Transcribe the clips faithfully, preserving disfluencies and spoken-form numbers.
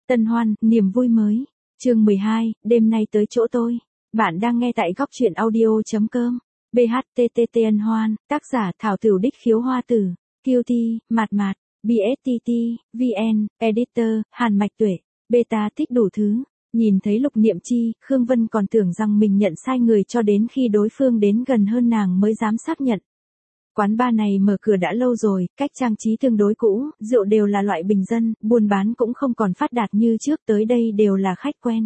Tân hoan, niềm vui mới. Chương mười hai, đêm nay tới chỗ tôi. Bạn đang nghe tại góc truyện audio.com. bê hát tê tê tê Ân hoan, tác giả Thảo Tửu Đích Khiếu Hoa Tử, quy tê, Mạt Mạt, bê ét tê tê, vê en, Editor, Hàn Mạch Tuệ, Beta thích đủ thứ. Nhìn thấy Lục Niệm Chi, Khương Vân còn tưởng rằng mình nhận sai người cho đến khi đối phương đến gần hơn nàng mới dám xác nhận. Quán bar này mở cửa đã lâu rồi, cách trang trí tương đối cũ, rượu đều là loại bình dân, buôn bán cũng không còn phát đạt như trước, tới đây đều là khách quen.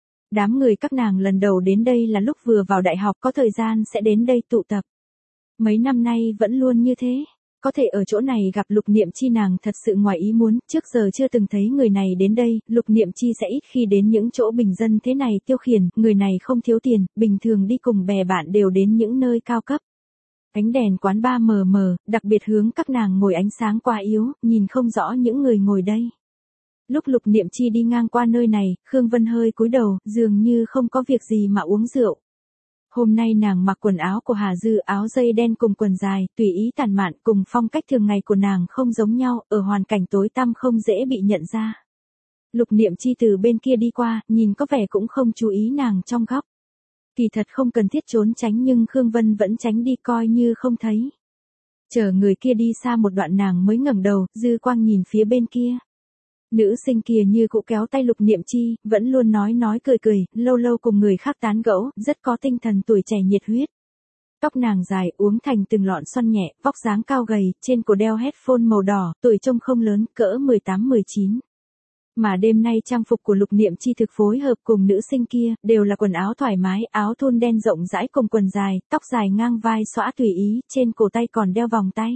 Đám người các nàng lần đầu đến đây là lúc vừa vào đại học, có thời gian sẽ đến đây tụ tập. Mấy năm nay vẫn luôn như thế. Có thể ở chỗ này gặp Lục Niệm Chi nàng thật sự ngoài ý muốn, trước giờ chưa từng thấy người này đến đây, Lục Niệm Chi sẽ ít khi đến những chỗ bình dân thế này tiêu khiển, người này không thiếu tiền, bình thường đi cùng bè bạn đều đến những nơi cao cấp. Ánh đèn quán bar mờ mờ, đặc biệt hướng các nàng ngồi ánh sáng quá yếu, nhìn không rõ những người ngồi đây. Lúc Lục Niệm Chi đi ngang qua nơi này, Khương Vân hơi cúi đầu, dường như không có việc gì mà uống rượu. Hôm nay nàng mặc quần áo của Hà Dư, áo dây đen cùng quần dài, tùy ý tản mạn, cùng phong cách thường ngày của nàng không giống nhau, ở hoàn cảnh tối tăm không dễ bị nhận ra. Lục Niệm Chi từ bên kia đi qua, nhìn có vẻ cũng không chú ý nàng trong góc. Kỳ thật không cần thiết trốn tránh nhưng Khương Vân vẫn tránh đi coi như không thấy. Chờ người kia đi xa một đoạn nàng mới ngẩng đầu, dư quang nhìn phía bên kia. Nữ sinh kia như cũ kéo tay Lục Niệm Chi, vẫn luôn nói nói cười cười, lâu lâu cùng người khác tán gẫu, rất có tinh thần tuổi trẻ nhiệt huyết. Tóc nàng dài uống thành từng lọn xoăn nhẹ, vóc dáng cao gầy, trên cổ đeo headphone màu đỏ, tuổi trông không lớn, cỡ mười tám mười chín. Mà đêm nay trang phục của Lục Niệm Chi thực phối hợp cùng nữ sinh kia, đều là quần áo thoải mái, áo thun đen rộng rãi cùng quần dài, tóc dài ngang vai xõa tùy ý, trên cổ tay còn đeo vòng tay.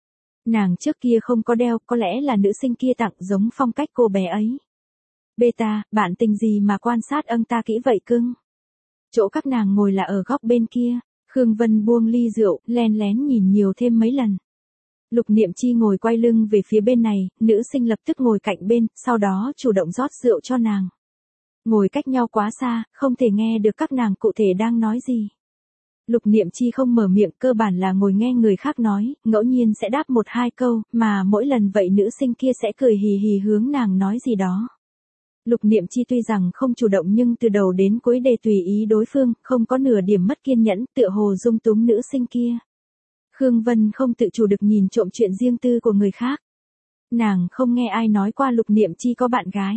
Nàng trước kia không có đeo, có lẽ là nữ sinh kia tặng giống phong cách cô bé ấy. Beta, bạn tình gì mà quan sát âng ta kỹ vậy cưng? Chỗ các nàng ngồi là ở góc bên kia, Khương Vân buông ly rượu, len lén nhìn nhiều thêm mấy lần. Lục Niệm Chi ngồi quay lưng về phía bên này, nữ sinh lập tức ngồi cạnh bên, sau đó chủ động rót rượu cho nàng. Ngồi cách nhau quá xa, không thể nghe được các nàng cụ thể đang nói gì. Lục Niệm Chi không mở miệng, cơ bản là ngồi nghe người khác nói, ngẫu nhiên sẽ đáp một hai câu, mà mỗi lần vậy nữ sinh kia sẽ cười hì hì hướng nàng nói gì đó. Lục Niệm Chi tuy rằng không chủ động nhưng từ đầu đến cuối đề tùy ý đối phương, không có nửa điểm mất kiên nhẫn, tựa hồ dung túng nữ sinh kia. Khương Vân không tự chủ được nhìn trộm chuyện riêng tư của người khác. Nàng không nghe ai nói qua Lục Niệm Chi có bạn gái.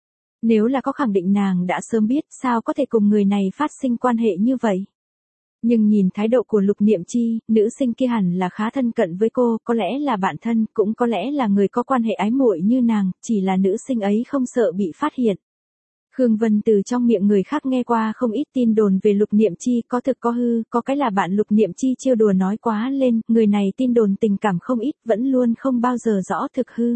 Nếu là có khẳng định nàng đã sớm biết, sao có thể cùng người này phát sinh quan hệ như vậy. Nhưng nhìn thái độ của Lục Niệm Chi, nữ sinh kia hẳn là khá thân cận với cô, có lẽ là bạn thân, cũng có lẽ là người có quan hệ ái muội như nàng, chỉ là nữ sinh ấy không sợ bị phát hiện. Khương Vân từ trong miệng người khác nghe qua không ít tin đồn về Lục Niệm Chi, có thực có hư, có cái là bạn Lục Niệm Chi trêu đùa nói quá lên, người này tin đồn tình cảm không ít, vẫn luôn không bao giờ rõ thực hư.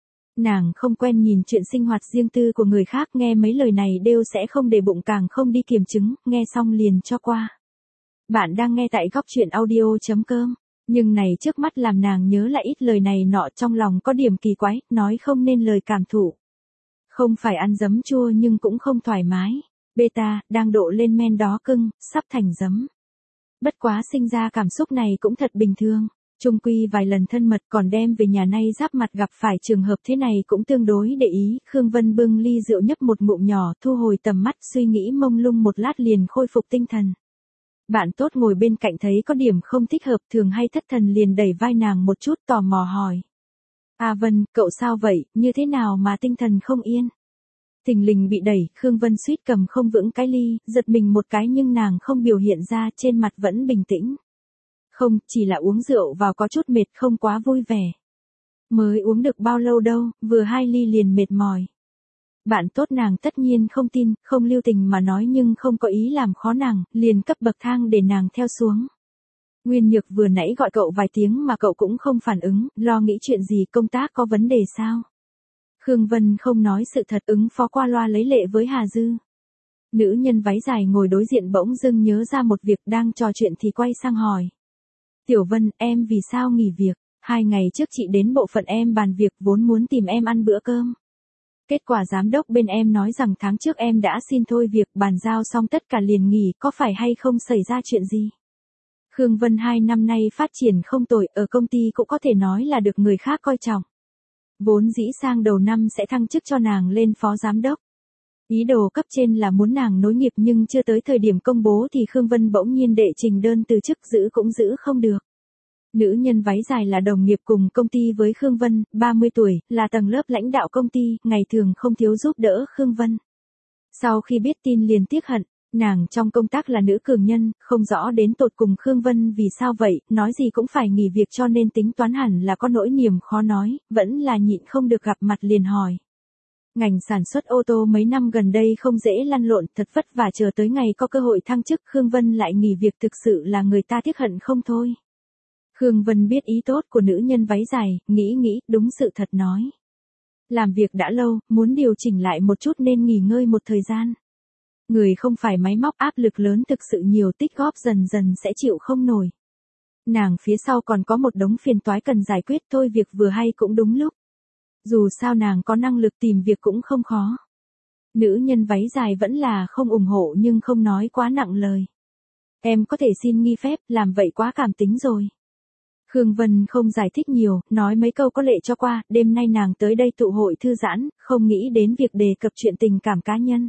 Nàng không quen nhìn chuyện sinh hoạt riêng tư của người khác, nghe mấy lời này đều sẽ không để bụng càng không đi kiểm chứng, nghe xong liền cho qua. Bạn đang nghe tại góc truyện audio.com, nhưng này trước mắt làm nàng nhớ lại ít lời này nọ, trong lòng có điểm kỳ quái, nói không nên lời cảm thụ. Không phải ăn giấm chua nhưng cũng không thoải mái. Beta, đang độ lên men đó cưng, sắp thành giấm. Bất quá sinh ra cảm xúc này cũng thật bình thường. Chung quy vài lần thân mật còn đem về nhà nay giáp mặt gặp phải trường hợp thế này cũng tương đối để ý. Khương Vân bưng ly rượu nhấp một ngụm nhỏ, thu hồi tầm mắt, suy nghĩ mông lung một lát liền khôi phục tinh thần. Bạn tốt ngồi bên cạnh thấy có điểm không thích hợp, thường hay thất thần liền đẩy vai nàng một chút, tò mò hỏi. À Vân, cậu sao vậy, như thế nào mà tinh thần không yên? Thình lình bị đẩy, Khương Vân suýt cầm không vững cái ly, giật mình một cái nhưng nàng không biểu hiện ra, trên mặt vẫn bình tĩnh. Không, chỉ là uống rượu vào có chút mệt, không quá vui vẻ. Mới uống được bao lâu đâu, vừa hai ly liền mệt mỏi. Bạn tốt nàng tất nhiên không tin, không lưu tình mà nói nhưng không có ý làm khó nàng, liền cấp bậc thang để nàng theo xuống. Nguyên Nhược vừa nãy gọi cậu vài tiếng mà cậu cũng không phản ứng, lo nghĩ chuyện gì, công tác có vấn đề sao? Khương Vân không nói sự thật, ứng phó qua loa lấy lệ với Hà Dư. Nữ nhân váy dài ngồi đối diện bỗng dưng nhớ ra một việc, đang trò chuyện thì quay sang hỏi. Tiểu Vân, em vì sao nghỉ việc? Hai ngày trước chị đến bộ phận em bàn việc, vốn muốn tìm em ăn bữa cơm. Kết quả giám đốc bên em nói rằng tháng trước em đã xin thôi việc, bàn giao xong tất cả liền nghỉ, có phải hay không xảy ra chuyện gì? Khương Vân hai năm nay phát triển không tồi, ở công ty cũng có thể nói là được người khác coi trọng. Vốn dĩ sang đầu năm sẽ thăng chức cho nàng lên phó giám đốc. Ý đồ cấp trên là muốn nàng nối nghiệp nhưng chưa tới thời điểm công bố thì Khương Vân bỗng nhiên đệ trình đơn từ chức, giữ cũng giữ không được. Nữ nhân váy dài là đồng nghiệp cùng công ty với Khương Vân, ba mươi tuổi, là tầng lớp lãnh đạo công ty, ngày thường không thiếu giúp đỡ Khương Vân. Sau khi biết tin liền tiếc hận, nàng trong công tác là nữ cường nhân, không rõ đến tột cùng Khương Vân vì sao vậy, nói gì cũng phải nghỉ việc cho nên tính toán hẳn là có nỗi niềm khó nói, vẫn là nhịn không được gặp mặt liền hỏi. Ngành sản xuất ô tô mấy năm gần đây không dễ lăn lộn, thật vất vả chờ tới ngày có cơ hội thăng chức, Khương Vân lại nghỉ việc, thực sự là người ta tiếc hận không thôi. Khương Vân biết ý tốt của nữ nhân váy dài, nghĩ nghĩ, đúng sự thật nói. Làm việc đã lâu, muốn điều chỉnh lại một chút nên nghỉ ngơi một thời gian. Người không phải máy móc, áp lực lớn thực sự nhiều, tích góp dần dần sẽ chịu không nổi. Nàng phía sau còn có một đống phiền toái cần giải quyết, thôi việc vừa hay cũng đúng lúc. Dù sao nàng có năng lực tìm việc cũng không khó. Nữ nhân váy dài vẫn là không ủng hộ nhưng không nói quá nặng lời. Em có thể xin nghỉ phép, làm vậy quá cảm tính rồi. Khương Vân không giải thích nhiều, nói mấy câu có lệ cho qua, đêm nay nàng tới đây tụ hội thư giãn, không nghĩ đến việc đề cập chuyện tình cảm cá nhân.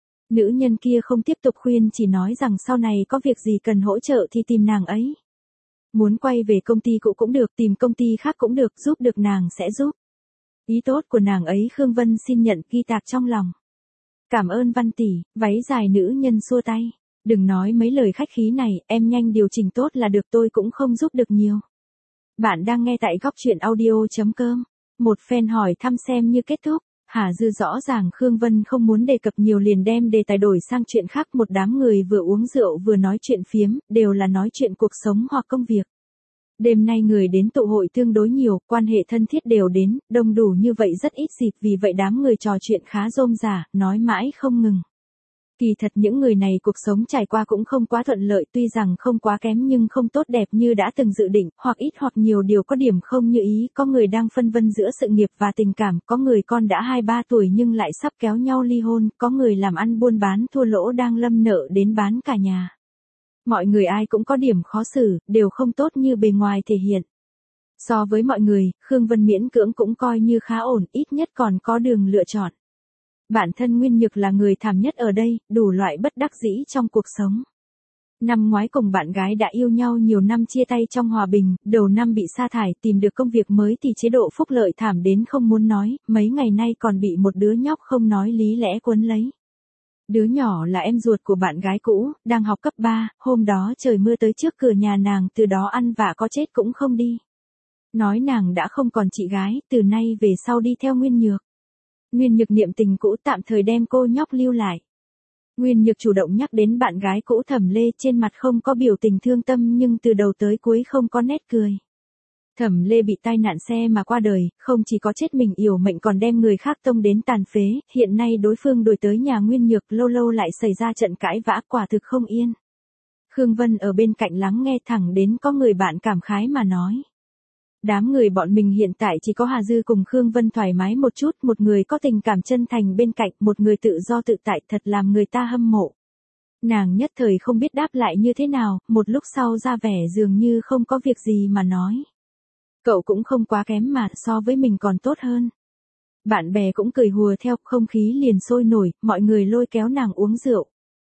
Nữ nhân kia không tiếp tục khuyên, chỉ nói rằng sau này có việc gì cần hỗ trợ thì tìm nàng ấy. Muốn quay về công ty cũ cũng được, tìm công ty khác cũng được, giúp được nàng sẽ giúp. Ý tốt của nàng ấy Khương Vân xin nhận, ghi tạc trong lòng. Cảm ơn Văn tỷ, váy dài nữ nhân xua tay. Đừng nói mấy lời khách khí này, em nhanh điều chỉnh tốt là được, tôi cũng không giúp được nhiều. Bạn đang nghe tại góc truyện audio.com. Một fan hỏi thăm xem như kết thúc. Hà Dư rõ ràng Khương Vân không muốn đề cập nhiều liền đem đề tài đổi sang chuyện khác. Một đám người vừa uống rượu vừa nói chuyện phiếm, đều là nói chuyện cuộc sống hoặc công việc. Đêm nay người đến tụ hội tương đối nhiều, quan hệ thân thiết đều đến, đông đủ như vậy rất ít dịp, vì vậy đám người trò chuyện khá rôm rả, nói mãi không ngừng. Kỳ thật những người này cuộc sống trải qua cũng không quá thuận lợi, tuy rằng không quá kém nhưng không tốt đẹp như đã từng dự định, hoặc ít hoặc nhiều điều có điểm không như ý, có người đang phân vân giữa sự nghiệp và tình cảm, có người con đã hai ba tuổi nhưng lại sắp kéo nhau ly hôn, có người làm ăn buôn bán thua lỗ đang lâm nợ đến bán cả nhà. Mọi người ai cũng có điểm khó xử, đều không tốt như bề ngoài thể hiện. So với mọi người, Khương Vân miễn cưỡng cũng coi như khá ổn, ít nhất còn có đường lựa chọn. Bản thân Nguyên Nhược là người thảm nhất ở đây, đủ loại bất đắc dĩ trong cuộc sống. Năm ngoái cùng bạn gái đã yêu nhau nhiều năm chia tay trong hòa bình, đầu năm bị sa thải, tìm được công việc mới thì chế độ phúc lợi thảm đến không muốn nói, mấy ngày nay còn bị một đứa nhóc không nói lý lẽ quấn lấy. Đứa nhỏ là em ruột của bạn gái cũ, đang học cấp ba, hôm đó trời mưa tới trước cửa nhà nàng, từ đó ăn vạ có chết cũng không đi. Nói nàng đã không còn chị gái, từ nay về sau đi theo Nguyên Nhược. Nguyên Nhược niệm tình cũ tạm thời đem cô nhóc lưu lại. Nguyên Nhược chủ động nhắc đến bạn gái cũ Thẩm Lê, trên mặt không có biểu tình thương tâm nhưng từ đầu tới cuối không có nét cười. Thẩm Lê bị tai nạn xe mà qua đời, không chỉ có chết mình yểu mệnh còn đem người khác tông đến tàn phế, hiện nay đối phương đuổi tới nhà Nguyên Nhược, lâu lâu lại xảy ra trận cãi vã, quả thực không yên. Khương Vân ở bên cạnh lắng nghe, thẳng đến có người bạn cảm khái mà nói. Đám người bọn mình hiện tại chỉ có Hà Dư cùng Khương Vân thoải mái một chút, một người có tình cảm chân thành bên cạnh, một người tự do tự tại, thật làm người ta hâm mộ. Nàng nhất thời không biết đáp lại như thế nào, một lúc sau ra vẻ dường như không có việc gì mà nói. Cậu cũng không quá kém mà, so với mình còn tốt hơn. Bạn bè cũng cười hùa theo, không khí liền sôi nổi, mọi người lôi kéo nàng uống rượu.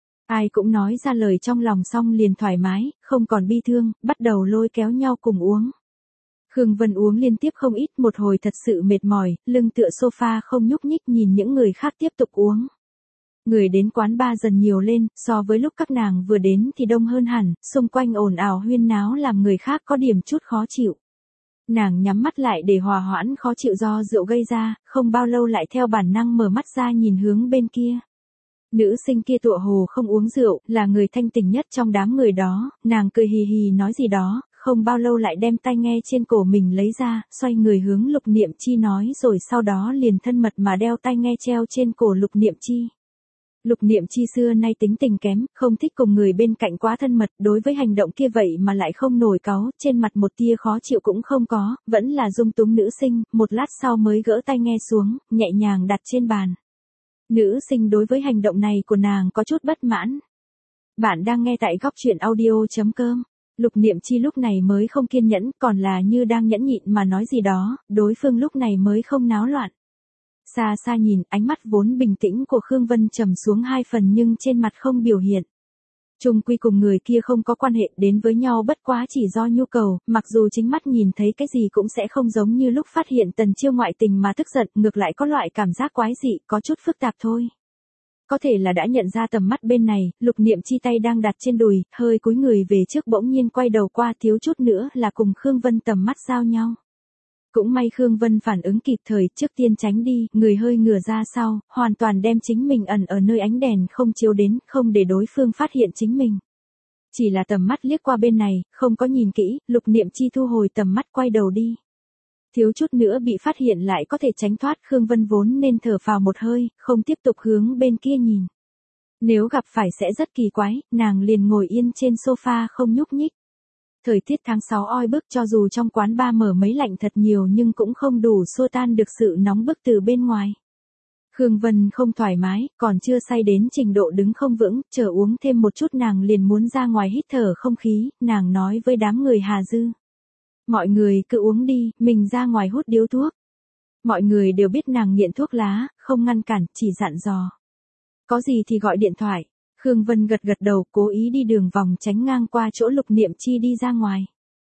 Ai cũng nói ra lời trong lòng xong liền thoải mái, không còn bi thương, bắt đầu lôi kéo nhau cùng uống. Khương Vân uống liên tiếp không ít, một hồi thật sự mệt mỏi, lưng tựa sofa không nhúc nhích, nhìn những người khác tiếp tục uống. Người đến quán bar dần nhiều lên, so với lúc các nàng vừa đến thì đông hơn hẳn, xung quanh ồn ào huyên náo làm người khác có điểm chút khó chịu. Nàng nhắm mắt lại để hòa hoãn khó chịu do rượu gây ra, không bao lâu lại theo bản năng mở mắt ra nhìn hướng bên kia. Nữ sinh kia tựa hồ không uống rượu, là người thanh tỉnh nhất trong đám người đó, nàng cười hì hì nói gì đó, không bao lâu lại đem tai nghe trên cổ mình lấy ra, xoay người hướng Lục Niệm Chi nói rồi sau đó liền thân mật mà đeo tai nghe treo trên cổ Lục Niệm Chi. Lục Niệm Chi xưa nay tính tình kém, không thích cùng người bên cạnh quá thân mật, đối với hành động kia vậy mà lại không nổi cáu, trên mặt một tia khó chịu cũng không có, vẫn là dung túng nữ sinh, một lát sau mới gỡ tai nghe xuống, nhẹ nhàng đặt trên bàn. Nữ sinh đối với hành động này của nàng có chút bất mãn. Bạn đang nghe tại góc truyện audio chấm com. Lục Niệm Chi lúc này mới không kiên nhẫn, còn là như đang nhẫn nhịn mà nói gì đó, đối phương lúc này mới không náo loạn. Xa xa nhìn, ánh mắt vốn bình tĩnh của Khương Vân trầm xuống hai phần nhưng trên mặt không biểu hiện. Chung quy cùng người kia không có quan hệ, đến với nhau bất quá chỉ do nhu cầu, mặc dù chính mắt nhìn thấy cái gì cũng sẽ không giống như lúc phát hiện Tần Chiêu ngoại tình mà tức giận, ngược lại có loại cảm giác quái dị, có chút phức tạp thôi. Có thể là đã nhận ra tầm mắt bên này, Lục Niệm Chi tay đang đặt trên đùi, hơi cúi người về trước bỗng nhiên quay đầu qua, thiếu chút nữa là cùng Khương Vân tầm mắt giao nhau. Cũng may Khương Vân phản ứng kịp thời, trước tiên tránh đi, người hơi ngửa ra sau, hoàn toàn đem chính mình ẩn ở nơi ánh đèn không chiếu đến, không để đối phương phát hiện chính mình. Chỉ là tầm mắt liếc qua bên này, không có nhìn kỹ, Lục Niệm Chi thu hồi tầm mắt quay đầu đi. Thiếu chút nữa bị phát hiện lại có thể tránh thoát, Khương Vân vốn nên thở phào một hơi, không tiếp tục hướng bên kia nhìn. Nếu gặp phải sẽ rất kỳ quái, nàng liền ngồi yên trên sofa không nhúc nhích. Thời tiết tháng sáu oi bức, cho dù trong quán bar mở mấy lạnh thật nhiều nhưng cũng không đủ xua tan được sự nóng bức từ bên ngoài. Khương Vân không thoải mái, còn chưa say đến trình độ đứng không vững, chờ uống thêm một chút nàng liền muốn ra ngoài hít thở không khí, nàng nói với đám người Hà Dư. Mọi người cứ uống đi, mình ra ngoài hút điếu thuốc. Mọi người đều biết nàng nghiện thuốc lá, không ngăn cản, chỉ dặn dò. Có gì thì gọi điện thoại. Khương Vân gật gật đầu, cố ý đi đường vòng tránh ngang qua chỗ Lục Niệm Chi đi ra ngoài.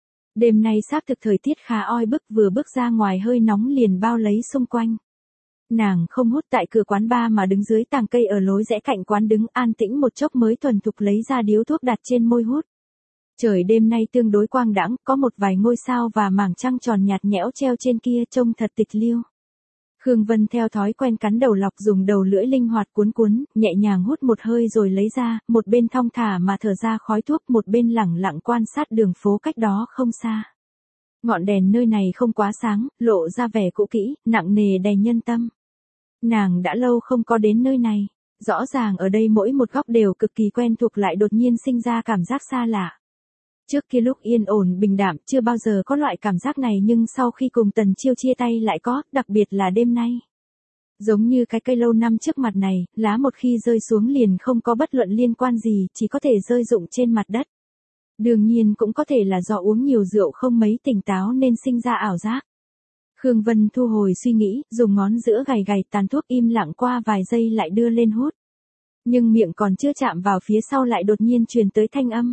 Đêm nay xác thực thời tiết khá oi bức, vừa bước ra ngoài hơi nóng liền bao lấy xung quanh. Nàng không hút tại cửa quán bar mà đứng dưới tàng cây ở lối rẽ cạnh quán đứng an tĩnh một chốc mới thuần thục lấy ra điếu thuốc đặt trên môi hút. Trời đêm nay tương đối quang đãng, có một vài ngôi sao và mảng trăng tròn nhạt nhẽo treo trên kia trông thật tịch liêu. Khương Vân theo thói quen cắn đầu lọc, dùng đầu lưỡi linh hoạt cuốn cuốn, nhẹ nhàng hút một hơi rồi lấy ra, một bên thong thả mà thở ra khói thuốc, một bên lẳng lặng quan sát đường phố cách đó không xa. Ngọn đèn nơi này không quá sáng, lộ ra vẻ cũ kỹ, nặng nề đầy nhân tâm. Nàng đã lâu không có đến nơi này, rõ ràng ở đây mỗi một góc đều cực kỳ quen thuộc lại đột nhiên sinh ra cảm giác xa lạ. Trước kia lúc yên ổn bình đạm chưa bao giờ có loại cảm giác này nhưng sau khi cùng Tần Chiêu chia tay lại có, đặc biệt là đêm nay. Giống như cái cây lâu năm trước mặt này, lá một khi rơi xuống liền không có bất luận liên quan gì, chỉ có thể rơi rụng trên mặt đất. Đương nhiên cũng có thể là do uống nhiều rượu không mấy tỉnh táo nên sinh ra ảo giác. Khương Vân thu hồi suy nghĩ, dùng ngón giữa gảy gảy tàn thuốc im lặng qua vài giây lại đưa lên hút. Nhưng miệng còn chưa chạm vào phía sau lại đột nhiên truyền tới thanh âm.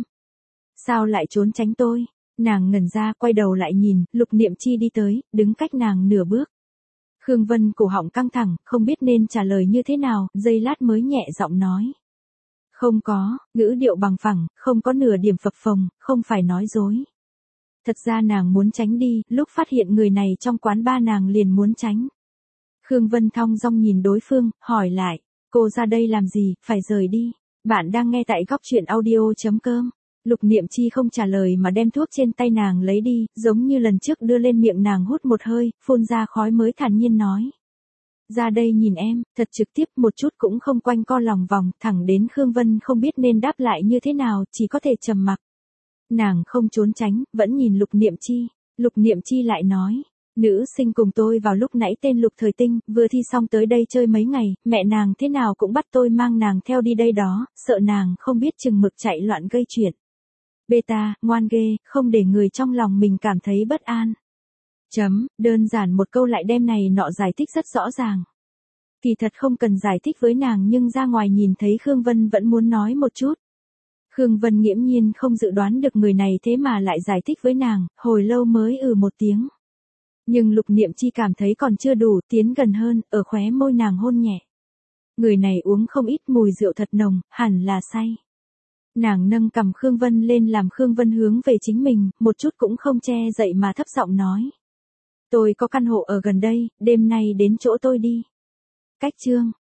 Sao lại trốn tránh tôi? Nàng ngẩn ra quay đầu lại nhìn, Lục Niệm Chi đi tới, đứng cách nàng nửa bước. Khương Vân cổ họng căng thẳng, không biết nên trả lời như thế nào, giây lát mới nhẹ giọng nói. Không có, ngữ điệu bằng phẳng, không có nửa điểm phập phồng, không phải nói dối. Thật ra nàng muốn tránh đi, lúc phát hiện người này trong quán ba nàng liền muốn tránh. Khương Vân thong dong nhìn đối phương, hỏi lại, cô ra đây làm gì, phải rời đi. Bạn đang nghe tại góc truyện audio chấm com. Lục Niệm Chi không trả lời mà đem thuốc trên tay nàng lấy đi, giống như lần trước đưa lên miệng nàng hút một hơi, phun ra khói mới thản nhiên nói. Ra đây nhìn em, thật trực tiếp một chút cũng không quanh co lòng vòng, thẳng đến Khương Vân không biết nên đáp lại như thế nào, chỉ có thể trầm mặc. Nàng không trốn tránh, vẫn nhìn Lục Niệm Chi. Lục Niệm Chi lại nói, nữ sinh cùng tôi vào lúc nãy tên Lục Thời Tinh, vừa thi xong tới đây chơi mấy ngày, mẹ nàng thế nào cũng bắt tôi mang nàng theo đi đây đó, sợ nàng không biết chừng mực chạy loạn gây chuyện. Beta, ngoan ghê, không để người trong lòng mình cảm thấy bất an. Chấm, đơn giản một câu lại đem này nọ giải thích rất rõ ràng. Kỳ thật không cần giải thích với nàng nhưng ra ngoài nhìn thấy Khương Vân vẫn muốn nói một chút. Khương Vân nghiễm nhiên không dự đoán được người này thế mà lại giải thích với nàng, hồi lâu mới ừ một tiếng. Nhưng Lục Niệm Chi cảm thấy còn chưa đủ, tiến gần hơn, ở khóe môi nàng hôn nhẹ. Người này uống không ít mùi rượu thật nồng, hẳn là say. Nàng nâng cằm Khương Vân lên làm Khương Vân hướng về chính mình, một chút cũng không che dậy mà thấp giọng nói. Tôi có căn hộ ở gần đây, đêm nay đến chỗ tôi đi. Cách chương.